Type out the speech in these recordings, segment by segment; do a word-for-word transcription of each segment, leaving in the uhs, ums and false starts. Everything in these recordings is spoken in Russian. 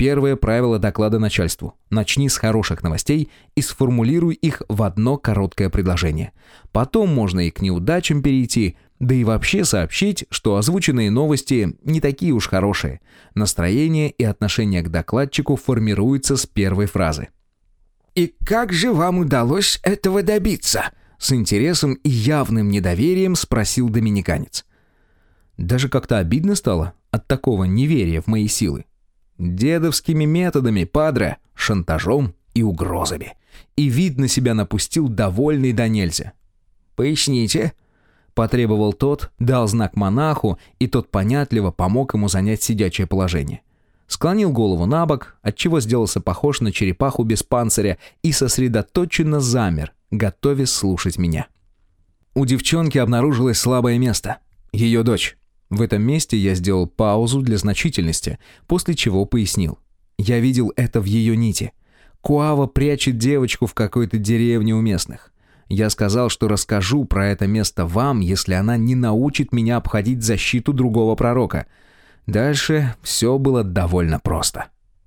Первое правило доклада начальству. Начни с хороших новостей и сформулируй их в одно короткое предложение. Потом можно и к неудачам перейти, да и вообще сообщить, что озвученные новости не такие уж хорошие. Настроение и отношение к докладчику формируются с первой фразы. «И как же вам удалось этого добиться?» С интересом и явным недоверием спросил доминиканец. Даже как-то обидно стало от такого неверия в мои силы. Дедовскими методами, падре, шантажом и угрозами. И вид на себя напустил довольный до нельзя. «Поясните», — потребовал тот, дал знак монаху, и тот понятливо помог ему занять сидячее положение. Склонил голову на бок, отчего сделался похож на черепаху без панциря, и сосредоточенно замер, готовясь слушать меня. У девчонки обнаружилось слабое место. Ее дочь. В этом месте я сделал паузу для значительности, после чего пояснил. Я видел это в ее нити. Куава прячет девочку в какой-то деревне у местных. Я сказал, что расскажу про это место вам, если она не научит меня обходить защиту другого пророка. Дальше все было довольно просто.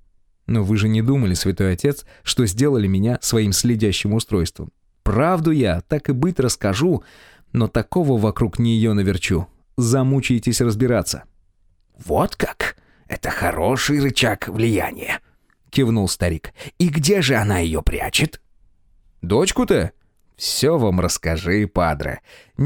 Но вы же не думали, святой отец, что сделали меня своим следящим устройством. Правду я, так и быть, расскажу, но такого вокруг нее наверчу. Замучаетесь разбираться». «Вот как? Это хороший рычаг влияния», — кивнул старик. «И где же она ее прячет?» «Дочку-то? Все вам расскажи, падре.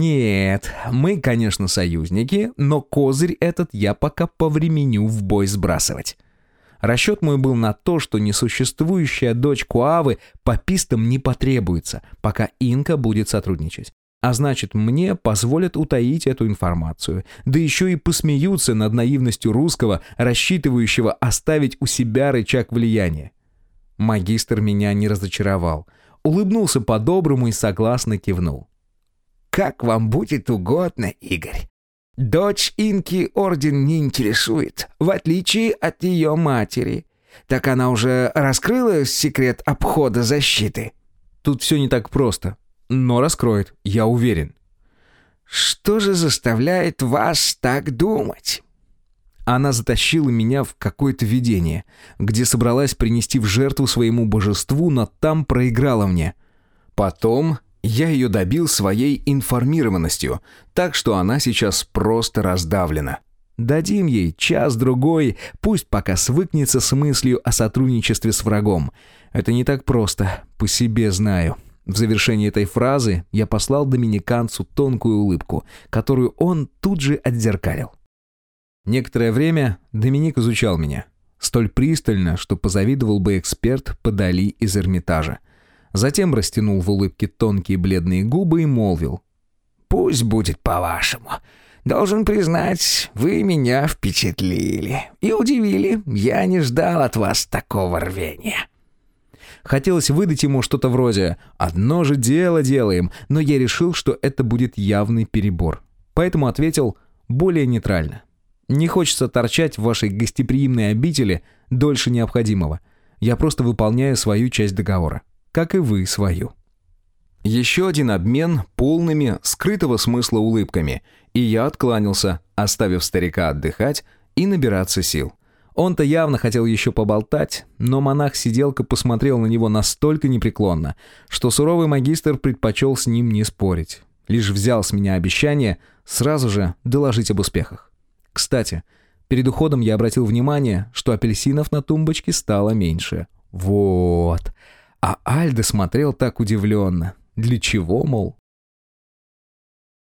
Нет, мы, конечно, союзники, но козырь этот я пока повременю в бой сбрасывать. Расчет мой был на то, что несуществующая дочь Куавы папистам не потребуется, пока Инка будет сотрудничать. А значит, мне позволят утаить эту информацию, да еще и посмеются над наивностью русского, рассчитывающего оставить у себя рычаг влияния. Магистр меня не разочаровал. Улыбнулся по-доброму и согласно кивнул. «Как вам будет угодно, Игорь. Дочь Инки орден не интересует, в отличие от ее матери. Так она уже раскрыла секрет обхода защиты?» «Тут все не так просто. Но раскроет, я уверен». «Что же заставляет вас так думать?» Она затащила меня в какое-то видение, где собралась принести в жертву своему божеству, но там проиграла мне. Потом я ее добил своей информированностью, так что она сейчас просто раздавлена. Дадим ей час-другой, пусть пока свыкнется с мыслью о сотрудничестве с врагом. Это не так просто, по себе знаю». В завершении этой фразы я послал доминиканцу тонкую улыбку, которую он тут же отзеркалил. Некоторое время Доминик изучал меня. Столь пристально, что позавидовал бы эксперт подали из Эрмитажа. Затем растянул в улыбке тонкие бледные губы и молвил. «Пусть будет по-вашему. Должен признать, вы меня впечатлили и удивили. Я не ждал от вас такого рвения». Хотелось выдать ему что-то вроде «одно же дело делаем», но я решил, что это будет явный перебор. Поэтому ответил более нейтрально. «Не хочется торчать в вашей гостеприимной обители дольше необходимого. Я просто выполняю свою часть договора, как и вы свою». Еще один обмен полными скрытого смысла улыбками, и я откланялся, оставив старика отдыхать и набираться сил. Он-то явно хотел еще поболтать, но монах-сиделка посмотрел на него настолько непреклонно, что суровый магистр предпочел с ним не спорить. Лишь взял с меня обещание сразу же доложить об успехах. Кстати, перед уходом я обратил внимание, что апельсинов на тумбочке стало меньше. Вот. А Альдо смотрел так удивленно. Для чего, мол?